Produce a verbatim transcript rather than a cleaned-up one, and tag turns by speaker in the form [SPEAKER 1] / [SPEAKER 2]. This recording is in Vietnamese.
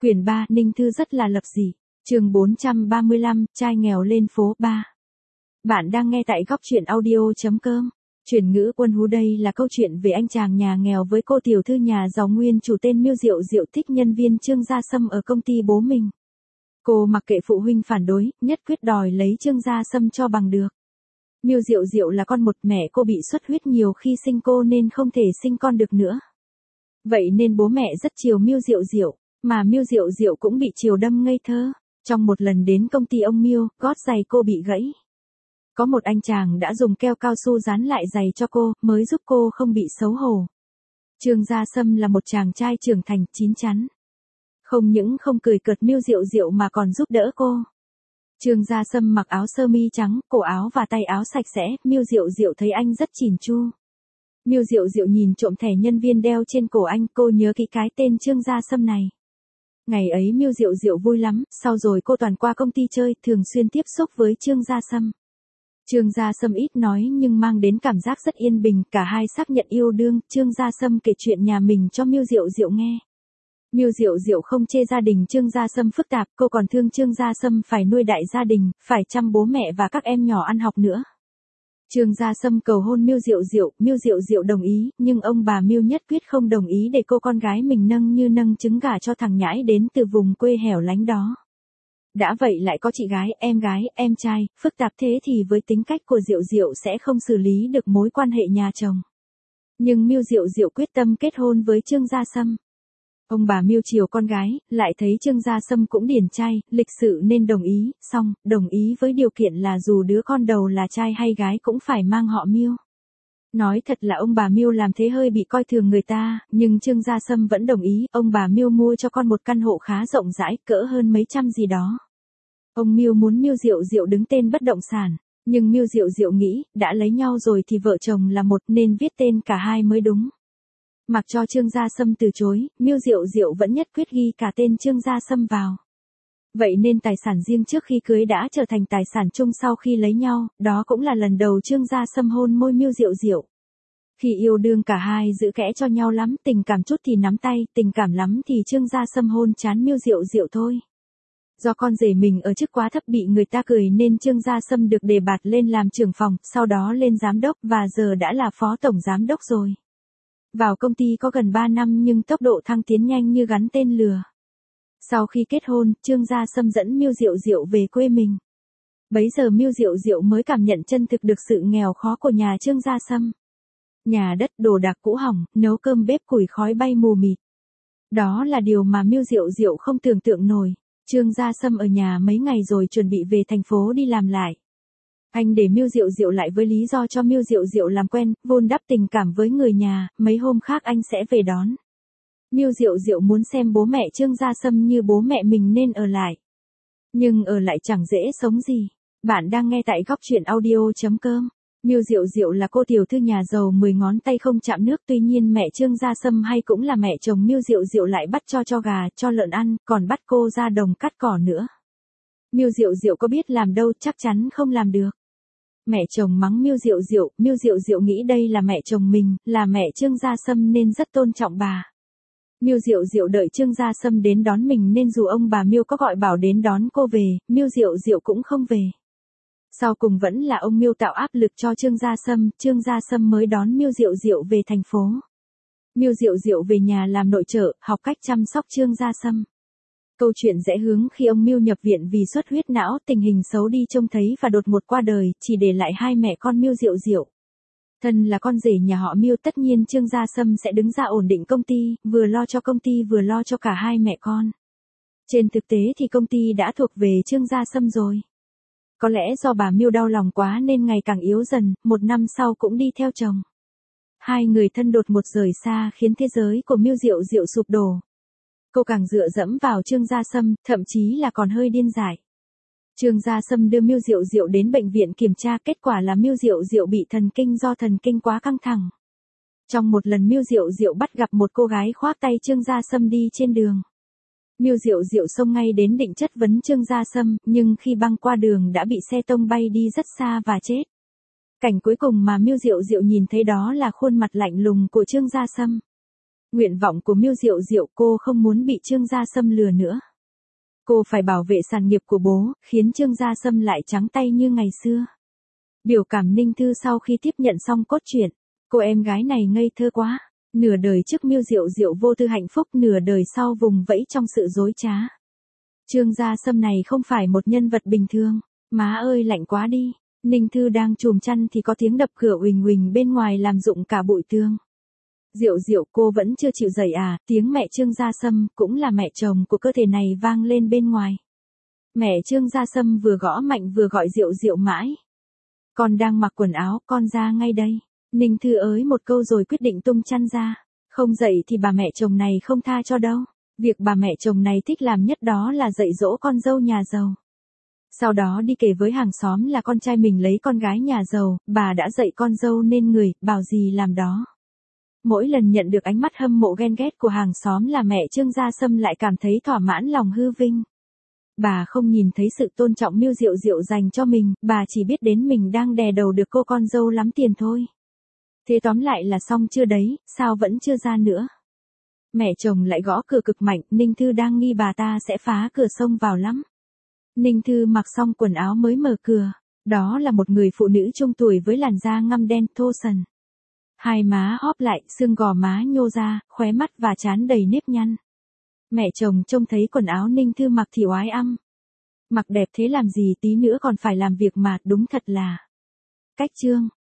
[SPEAKER 1] Quyển ba, Ninh Thư rất là lập dị. Chương bốn trăm ba mươi lăm, trai nghèo lên phố ba. Bạn đang nghe tại góc truyện audio chấm com. Chuyển ngữ quân hú đây là câu chuyện về anh chàng nhà nghèo với cô tiểu thư nhà giàu nguyên chủ tên Miêu Diệu Diệu thích nhân viên Trương Gia Sâm ở công ty bố mình. Cô mặc kệ phụ huynh phản đối, nhất quyết đòi lấy Trương Gia Sâm cho bằng được. Miêu Diệu Diệu là con một, mẹ cô bị xuất huyết nhiều khi sinh cô nên không thể sinh con được nữa. Vậy nên bố mẹ rất chiều Miêu Diệu Diệu, mà Miêu Diệu Diệu cũng bị chiều đâm ngây thơ. Trong một lần đến công ty ông Miêu, gót giày cô bị gãy. Có một anh chàng đã dùng keo cao su dán lại giày cho cô, mới giúp cô không bị xấu hổ. Trương Gia Sâm là một chàng trai trưởng thành, chín chắn. Không những không cười cợt Miêu Diệu Diệu mà còn giúp đỡ cô. Trương Gia Sâm mặc áo sơ mi trắng, cổ áo và tay áo sạch sẽ, Miêu Diệu Diệu thấy anh rất chỉn chu. Miêu Diệu Diệu nhìn trộm thẻ nhân viên đeo trên cổ anh, cô nhớ kỹ cái tên Trương Gia Sâm này. Ngày ấy Miêu Diệu Diệu vui lắm, sau rồi cô toàn qua công ty chơi, thường xuyên tiếp xúc với Trương Gia Sâm. Trương Gia Sâm ít nói nhưng mang đến cảm giác rất yên bình, cả hai xác nhận yêu đương. Trương Gia Sâm kể chuyện nhà mình cho Miêu Diệu Diệu nghe. Miêu Diệu Diệu không chê gia đình Trương Gia Sâm phức tạp, cô còn thương Trương Gia Sâm phải nuôi đại gia đình, phải chăm bố mẹ và các em nhỏ ăn học nữa. Trương Gia Sâm cầu hôn Miêu Diệu Diệu, Miêu Diệu Diệu đồng ý, nhưng ông bà Miêu nhất quyết không đồng ý để cô con gái mình nâng như nâng trứng gà cho thằng nhãi đến từ vùng quê hẻo lánh đó. Đã vậy lại có chị gái, em gái, em trai, phức tạp thế thì với tính cách của Diệu Diệu sẽ không xử lý được mối quan hệ nhà chồng. Nhưng Miêu Diệu Diệu quyết tâm kết hôn với Trương Gia Sâm. Ông bà Miêu chiều con gái, lại thấy Trương Gia Sâm cũng điển trai, lịch sự nên đồng ý, xong, đồng ý với điều kiện là dù đứa con đầu là trai hay gái cũng phải mang họ Miêu. Nói thật là ông bà Miêu làm thế hơi bị coi thường người ta, nhưng Trương Gia Sâm vẫn đồng ý, ông bà Miêu mua cho con một căn hộ khá rộng rãi, cỡ hơn mấy trăm gì đó. Ông Miêu muốn Miêu Diệu Diệu đứng tên bất động sản, nhưng Miêu Diệu Diệu nghĩ, đã lấy nhau rồi thì vợ chồng là một nên viết tên cả hai mới đúng. Mặc cho Trương Gia Sâm từ chối, Miêu Diệu Diệu vẫn nhất quyết ghi cả tên Trương Gia Sâm vào. Vậy nên tài sản riêng trước khi cưới đã trở thành tài sản chung sau khi lấy nhau, đó cũng là lần đầu Trương Gia Sâm hôn môi Miêu Diệu Diệu. Khi yêu đương cả hai giữ kẽ cho nhau lắm, tình cảm chút thì nắm tay, tình cảm lắm thì Trương Gia Sâm hôn trán Miêu Diệu Diệu thôi. Do con rể mình ở chức quá thấp bị người ta cười nên Trương Gia Sâm được đề bạt lên làm trưởng phòng, sau đó lên giám đốc và giờ đã là phó tổng giám đốc rồi. Vào công ty có gần ba năm nhưng tốc độ thăng tiến nhanh như gắn tên lừa. Sau khi kết hôn, Trương Gia Sâm dẫn Miêu Diệu Diệu về quê mình. Bấy giờ Miêu Diệu Diệu mới cảm nhận chân thực được sự nghèo khó của nhà Trương Gia Sâm. Nhà đất đồ đạc cũ hỏng, nấu cơm bếp củi khói bay mù mịt. Đó là điều mà Miêu Diệu Diệu không tưởng tượng nổi. Trương Gia Sâm ở nhà mấy ngày rồi chuẩn bị về thành phố đi làm lại. Anh để Miêu Diệu Diệu lại với lý do cho Miêu Diệu Diệu làm quen, vun đắp tình cảm với người nhà, mấy hôm khác anh sẽ về đón. Miêu Diệu Diệu muốn xem bố mẹ Trương Gia Sâm như bố mẹ mình nên ở lại. Nhưng ở lại chẳng dễ sống gì. Bạn đang nghe tại góc truyện audio chấm com. Miêu Diệu Diệu là cô tiểu thư nhà giàu mười ngón tay không chạm nước, tuy nhiên mẹ Trương Gia Sâm hay cũng là mẹ chồng Miêu Diệu Diệu lại bắt cho cho gà, cho lợn ăn, còn bắt cô ra đồng cắt cỏ nữa. Miêu Diệu Diệu có biết làm đâu, chắc chắn không làm được. Mẹ chồng mắng Miêu Diệu Diệu, Miêu Diệu Diệu nghĩ đây là mẹ chồng mình, là mẹ Trương Gia Sâm nên rất tôn trọng bà. Miêu Diệu Diệu đợi Trương Gia Sâm đến đón mình nên dù ông bà Miêu có gọi bảo đến đón cô về, Miêu Diệu Diệu cũng không về. Sau cùng vẫn là ông Miêu tạo áp lực cho Trương Gia Sâm, Trương Gia Sâm mới đón Miêu Diệu Diệu về thành phố. Miêu Diệu Diệu về nhà làm nội trợ, học cách chăm sóc Trương Gia Sâm. Câu chuyện rẽ hướng khi ông Miêu nhập viện vì xuất huyết não, tình hình xấu đi trông thấy và đột ngột qua đời, chỉ để lại hai mẹ con Miêu Diệu Diệu. Thân là con rể nhà họ Miêu, tất nhiên Trương Gia Sâm sẽ đứng ra ổn định công ty, vừa lo cho công ty vừa lo cho cả hai mẹ con. Trên thực tế thì công ty đã thuộc về Trương Gia Sâm rồi. Có lẽ do bà Miêu đau lòng quá nên ngày càng yếu dần, một năm sau cũng đi theo chồng. Hai người thân đột ngột rời xa khiến thế giới của Miêu Diệu Diệu sụp đổ. Cô càng dựa dẫm vào Trương Gia Sâm, thậm chí là còn hơi điên dại. Trương Gia Sâm đưa Miêu Diệu Diệu đến bệnh viện kiểm tra, kết quả là Miêu Diệu Diệu bị thần kinh do thần kinh quá căng thẳng. Trong một lần Miêu Diệu Diệu bắt gặp một cô gái khoác tay Trương Gia Sâm đi trên đường. Miêu Diệu Diệu xông ngay đến định chất vấn Trương Gia Sâm, nhưng khi băng qua đường đã bị xe tông bay đi rất xa và chết. Cảnh cuối cùng mà Miêu Diệu Diệu nhìn thấy đó là khuôn mặt lạnh lùng của Trương Gia Sâm. Nguyện vọng của Miêu Diệu Diệu, cô không muốn bị Trương Gia Sâm lừa nữa. Cô phải bảo vệ sản nghiệp của bố, khiến Trương Gia Sâm lại trắng tay như ngày xưa. Biểu cảm Ninh Thư sau khi tiếp nhận xong cốt truyện, cô em gái này ngây thơ quá. Nửa đời trước Miêu Diệu Diệu vô tư hạnh phúc, nửa đời sau vùng vẫy trong sự dối trá. Trương Gia Sâm này không phải một nhân vật bình thường. Má ơi lạnh quá đi. Ninh Thư đang chùm chăn thì có tiếng đập cửa uỳnh uỳnh bên ngoài làm rụng cả bụi tường. Diệu Diệu, cô vẫn chưa chịu dậy à? Tiếng mẹ Trương Gia Sâm, cũng là mẹ chồng của cơ thể này, vang lên bên ngoài. Mẹ Trương Gia Sâm vừa gõ mạnh vừa gọi Diệu Diệu mãi. Con đang mặc quần áo, con ra ngay đây. Ninh Thư ới một câu rồi quyết định tung chăn ra. Không dậy thì bà mẹ chồng này không tha cho đâu. Việc bà mẹ chồng này thích làm nhất đó là dạy dỗ con dâu nhà giàu. Sau đó đi kể với hàng xóm là con trai mình lấy con gái nhà giàu, bà đã dạy con dâu nên người, bảo gì làm đó. Mỗi lần nhận được ánh mắt hâm mộ ghen ghét của hàng xóm là mẹ Trương Gia Sâm lại cảm thấy thỏa mãn lòng hư vinh. Bà không nhìn thấy sự tôn trọng Miêu Diệu Diệu dành cho mình, bà chỉ biết đến mình đang đè đầu được cô con dâu lắm tiền thôi. Thế tóm lại là xong chưa đấy, sao vẫn chưa ra nữa? Mẹ chồng lại gõ cửa cực mạnh, Ninh Thư đang nghi bà ta sẽ phá cửa xông vào lắm. Ninh Thư mặc xong quần áo mới mở cửa. Đó là một người phụ nữ trung tuổi với làn da ngăm đen thô sần. Hai má hóp lại, xương gò má nhô ra, khóe mắt và trán đầy nếp nhăn. Mẹ chồng trông thấy quần áo Ninh Thư mặc thì oái ăm. Mặc đẹp thế làm gì, tí nữa còn phải làm việc mà, đúng thật là cách Trương.